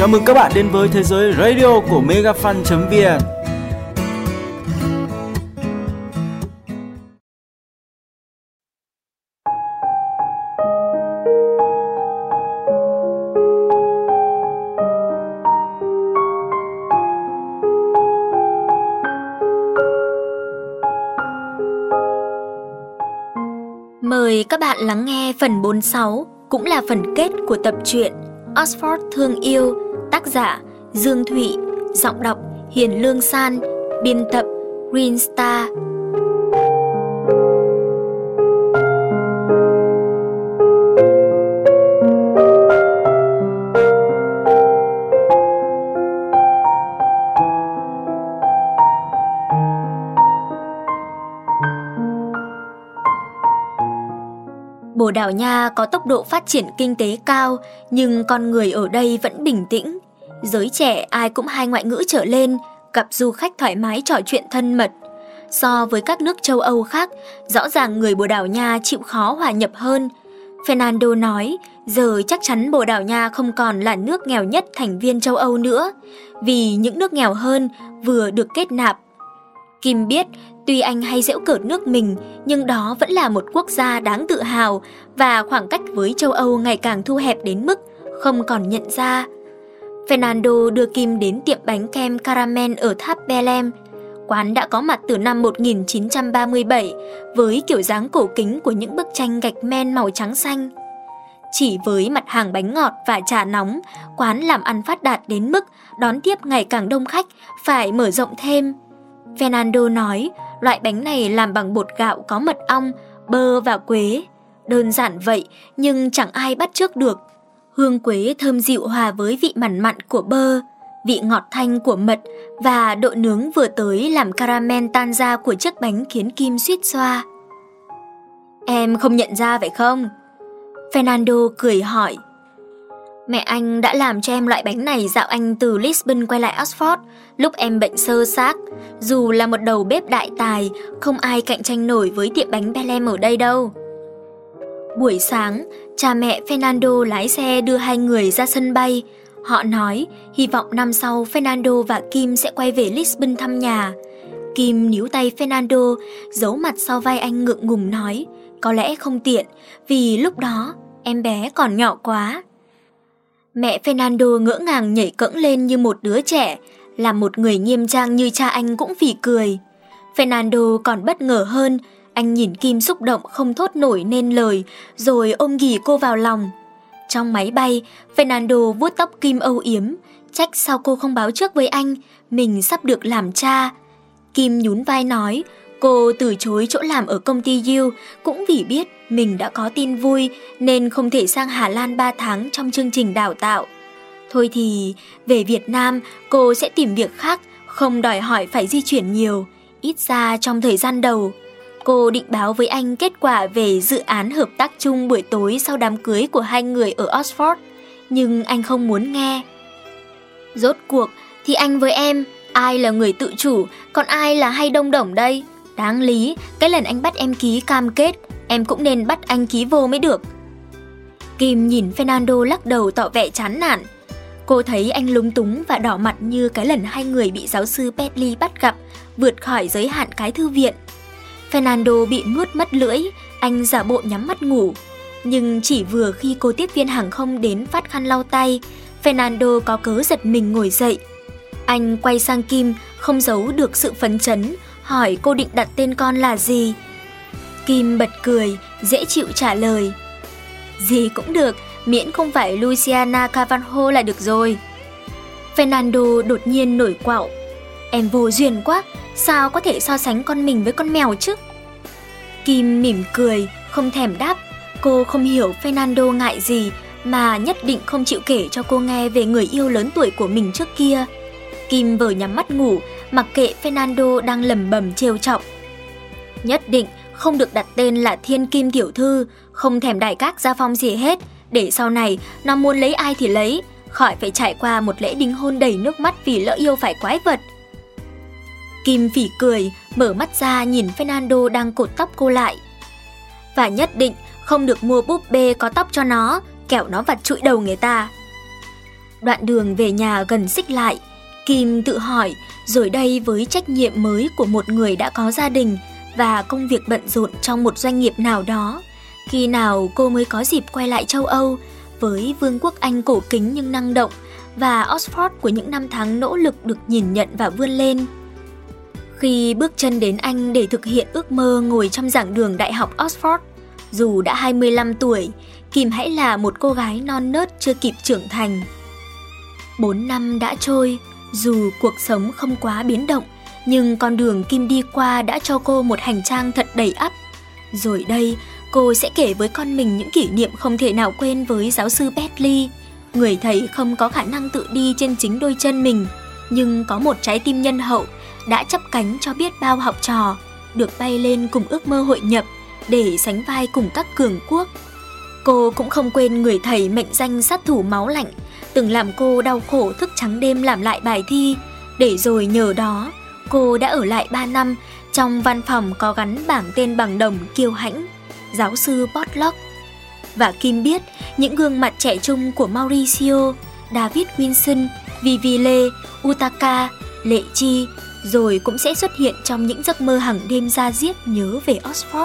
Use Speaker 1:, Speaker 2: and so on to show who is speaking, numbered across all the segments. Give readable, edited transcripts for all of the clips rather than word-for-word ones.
Speaker 1: Chào mừng các bạn đến với thế giới radio của megafan.vn.
Speaker 2: Mời các bạn lắng nghe phần 46, cũng là phần kết của tập truyện Oxford Thương Yêu, tác giả Dương Thụy, giọng đọc Hiền Lương San, biên tập Green Star. Bồ Đào Nha có tốc độ phát triển kinh tế cao, nhưng con người ở đây vẫn bình tĩnh. Giới trẻ ai cũng 2 ngoại ngữ trở lên, gặp du khách thoải mái trò chuyện thân mật. So với các nước châu Âu khác, rõ ràng người Bồ Đào Nha chịu khó hòa nhập hơn. Fernando nói, giờ chắc chắn Bồ Đào Nha không còn là nước nghèo nhất thành viên châu Âu nữa, vì những nước nghèo hơn vừa được kết nạp. Kim biết, tuy anh hay giễu cợt nước mình, nhưng đó vẫn là một quốc gia đáng tự hào và khoảng cách với châu Âu ngày càng thu hẹp đến mức không còn nhận ra. Fernando đưa Kim đến tiệm bánh kem caramel ở tháp Belém. Quán đã có mặt từ năm 1937 với kiểu dáng cổ kính của những bức tranh gạch men màu trắng xanh. Chỉ với mặt hàng bánh ngọt và trà nóng, quán làm ăn phát đạt đến mức đón tiếp ngày càng đông khách, phải mở rộng thêm. Fernando nói, loại bánh này làm bằng bột gạo có mật ong, bơ và quế. Đơn giản vậy nhưng chẳng ai bắt chước được. Hương quế thơm dịu hòa với vị mặn mặn của bơ, vị ngọt thanh của mật và độ nướng vừa tới làm caramel tan ra của chiếc bánh khiến Kim suýt xoa. Em không nhận ra vậy không? Fernando cười hỏi. Mẹ anh đã làm cho em loại bánh này dạo anh từ Lisbon quay lại Oxford lúc em bệnh xơ xác. Dù là một đầu bếp đại tài, không ai cạnh tranh nổi với tiệm bánh Belém ở đây đâu. Buổi sáng, cha mẹ Fernando lái xe đưa 2 người ra sân bay. Họ nói hy vọng năm sau Fernando và Kim sẽ quay về Lisbon thăm nhà. Kim níu tay Fernando, giấu mặt sau vai anh ngượng ngùng nói, có lẽ không tiện vì lúc đó em bé còn nhỏ quá. Mẹ Fernando ngỡ ngàng nhảy cẫng lên như một đứa trẻ, làm một người nghiêm trang như cha anh cũng phì cười. Fernando còn bất ngờ hơn, anh nhìn Kim xúc động không thốt nổi nên lời, rồi ôm ghì cô vào lòng. Trong máy bay, Fernando vuốt tóc Kim âu yếm, trách sao cô không báo trước với anh, mình sắp được làm cha. Kim nhún vai nói, cô từ chối chỗ làm ở công ty U cũng vì biết mình đã có tin vui nên không thể sang Hà Lan 3 tháng trong chương trình đào tạo. Thôi thì, về Việt Nam cô sẽ tìm việc khác, không đòi hỏi phải di chuyển nhiều, ít ra trong thời gian đầu. Cô định báo với anh kết quả về dự án hợp tác chung buổi tối sau đám cưới của 2 người ở Oxford, nhưng anh không muốn nghe. Rốt cuộc thì anh với em, ai là người tự chủ, còn ai là hay đông đổng đây? Đáng lý, cái lần anh bắt em ký cam kết, em cũng nên bắt anh ký vô mới được. Kim nhìn Fernando lắc đầu tỏ vẻ chán nản. Cô thấy anh lúng túng và đỏ mặt như cái lần 2 người bị giáo sư Bentley bắt gặp, vượt khỏi giới hạn cái thư viện. Fernando bị nuốt mất lưỡi, anh giả bộ nhắm mắt ngủ. Nhưng chỉ vừa khi cô tiếp viên hàng không đến phát khăn lau tay, Fernando có cớ giật mình ngồi dậy. Anh quay sang Kim, không giấu được sự phấn chấn, hỏi cô định đặt tên con là gì. Kim bật cười, dễ chịu trả lời. Gì cũng được, miễn không phải Luciana Carvalho là được rồi. Fernando đột nhiên nổi quạo. Em vô duyên quá, sao có thể so sánh con mình với con mèo chứ? Kim mỉm cười, không thèm đáp. Cô không hiểu Fernando ngại gì mà nhất định không chịu kể cho cô nghe về người yêu lớn tuổi của mình trước kia. Kim vừa nhắm mắt ngủ, mặc kệ Fernando đang lẩm bẩm trêu chọc. Nhất định không được đặt tên là Thiên Kim tiểu thư, không thèm đại các gia phong gì hết, để sau này nó muốn lấy ai thì lấy, khỏi phải trải qua một lễ đính hôn đầy nước mắt vì lỡ yêu phải quái vật. Kim phỉ cười, mở mắt ra nhìn Fernando đang cột tóc cô lại. Và nhất định không được mua búp bê có tóc cho nó, kẻo nó vặt trụi đầu người ta. Đoạn đường về nhà gần xích lại, Kim tự hỏi rồi đây với trách nhiệm mới của một người đã có gia đình và công việc bận rộn trong một doanh nghiệp nào đó, khi nào cô mới có dịp quay lại châu Âu với vương quốc Anh cổ kính nhưng năng động và Oxford của những năm tháng nỗ lực được nhìn nhận và vươn lên. Khi bước chân đến Anh để thực hiện ước mơ ngồi trong giảng đường Đại học Oxford, dù đã 25 tuổi, Kim hãy là một cô gái non nớt chưa kịp trưởng thành. 4 năm đã trôi, dù cuộc sống không quá biến động, nhưng con đường Kim đi qua đã cho cô một hành trang thật đầy ắp. Rồi đây, cô sẽ kể với con mình những kỷ niệm không thể nào quên với giáo sư Bentley, người thầy không có khả năng tự đi trên chính đôi chân mình, nhưng có một trái tim nhân hậu, đã chắp cánh cho biết bao học trò, được bay lên cùng ước mơ hội nhập để sánh vai cùng các cường quốc. Cô cũng không quên người thầy mệnh danh sát thủ máu lạnh, từng làm cô đau khổ thức trắng đêm làm lại bài thi, để rồi nhờ đó, cô đã ở lại 3 năm trong văn phòng có gắn bảng tên bằng đồng kiêu hãnh, giáo sư Potlock. Và Kim biết những gương mặt trẻ trung của Mauricio, David Wilson, Vivi Lê, Utaka, Lệ Chi, rồi cũng sẽ xuất hiện trong những giấc mơ hàng đêm da diết nhớ về Oxford.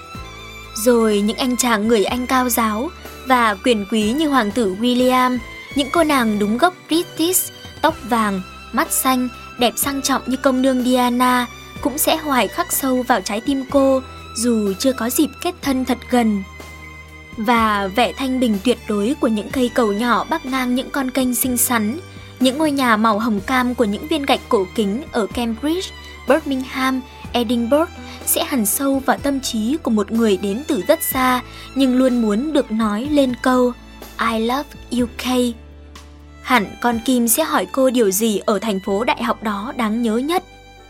Speaker 2: Rồi những anh chàng người Anh cao giáo và quyền quý như hoàng tử William, những cô nàng đúng gốc British, tóc vàng, mắt xanh, đẹp sang trọng như công nương Diana cũng sẽ hoài khắc sâu vào trái tim cô dù chưa có dịp kết thân thật gần. Và vẻ thanh bình tuyệt đối của những cây cầu nhỏ bắc ngang những con kênh xinh xắn, những ngôi nhà màu hồng cam của những viên gạch cổ kính ở Cambridge, Birmingham, Edinburgh sẽ hằn sâu vào tâm trí của một người đến từ rất xa nhưng luôn muốn được nói lên câu I love UK. Hẳn con Kim sẽ hỏi cô điều gì ở thành phố đại học đó đáng nhớ nhất.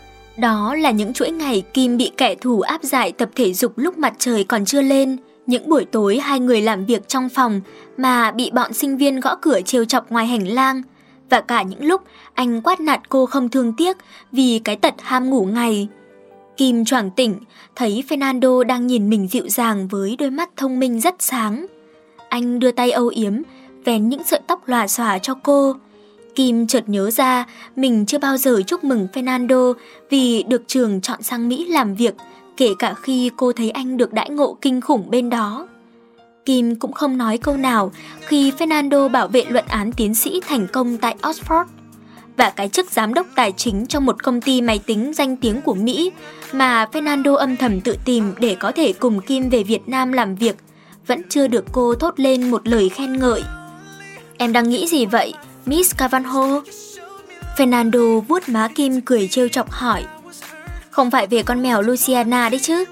Speaker 2: Đó là những chuỗi ngày Kim bị kẻ thù áp giải tập thể dục lúc mặt trời còn chưa lên, những buổi tối hai người làm việc trong phòng mà bị bọn sinh viên gõ cửa trêu chọc ngoài hành lang, và cả những lúc anh quát nạt cô không thương tiếc vì cái tật ham ngủ ngày. Kim choàng tỉnh, thấy Fernando đang nhìn mình dịu dàng với đôi mắt thông minh rất sáng. Anh đưa tay âu yếm, vén những sợi tóc lòa xòa cho cô. Kim chợt nhớ ra mình chưa bao giờ chúc mừng Fernando vì được trường chọn sang Mỹ làm việc, kể cả khi cô thấy anh được đãi ngộ kinh khủng bên đó. Kim cũng không nói câu nào khi Fernando bảo vệ luận án tiến sĩ thành công tại Oxford. Và cái chức giám đốc tài chính trong một công ty máy tính danh tiếng của Mỹ mà Fernando âm thầm tự tìm để có thể cùng Kim về Việt Nam làm việc vẫn chưa được cô thốt lên một lời khen ngợi. Em đang nghĩ gì vậy, Miss Cavanho? Fernando vuốt má Kim cười trêu chọc hỏi. Không phải về con mèo Luciana đấy chứ?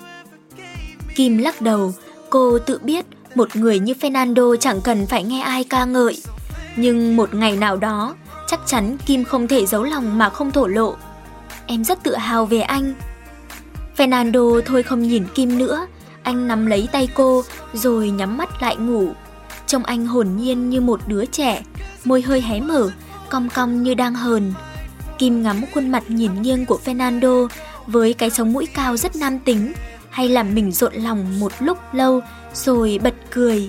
Speaker 2: Kim lắc đầu, cô tự biết một người như Fernando chẳng cần phải nghe ai ca ngợi. Nhưng một ngày nào đó, chắc chắn Kim không thể giấu lòng mà không thổ lộ. Em rất tự hào về anh. Fernando thôi không nhìn Kim nữa, anh nắm lấy tay cô rồi nhắm mắt lại ngủ. Trông anh hồn nhiên như một đứa trẻ, môi hơi hé mở, cong cong như đang hờn. Kim ngắm khuôn mặt nhìn nghiêng của Fernando với cái sống mũi cao rất nam tính, hay làm mình rộn lòng một lúc lâu rồi bật cười.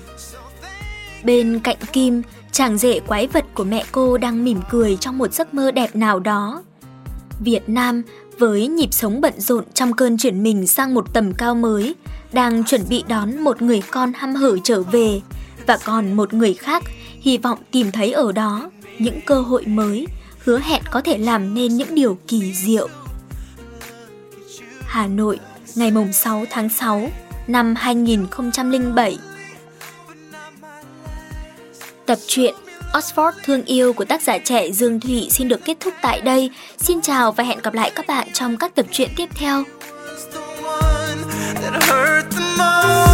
Speaker 2: Bên cạnh Kim, chàng rể quái vật của mẹ cô đang mỉm cười trong một giấc mơ đẹp nào đó. Việt Nam, với nhịp sống bận rộn trong cơn chuyển mình sang một tầm cao mới, đang chuẩn bị đón một người con hăm hở trở về, và còn một người khác hy vọng tìm thấy ở đó những cơ hội mới, hứa hẹn có thể làm nên những điều kỳ diệu. Hà Nội, ngày 6 tháng 6 năm 2007. Tập truyện Oxford thương yêu của tác giả trẻ Dương Thủy xin được kết thúc tại đây. Xin chào và hẹn gặp lại các bạn trong các tập truyện tiếp theo.